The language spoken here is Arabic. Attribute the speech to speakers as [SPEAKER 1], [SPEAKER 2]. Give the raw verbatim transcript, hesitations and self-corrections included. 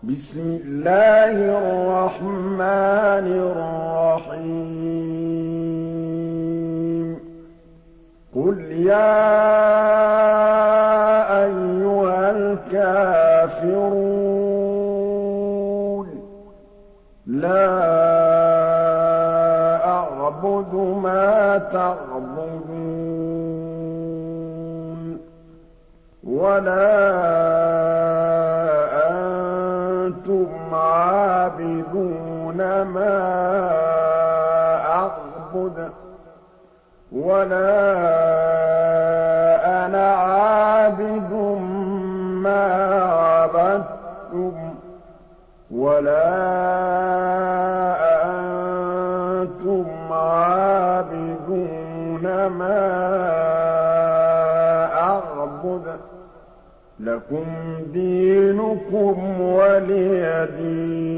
[SPEAKER 1] بسم الله الرحمن الرحيم قل يا أيها الكافرون لا أعبد ما تعبدون ولا عابدون ما أعبد ولا أنا عابد ما عبدتم ولا أنتم عابدون ما أعبد لكم دينكم ولي دين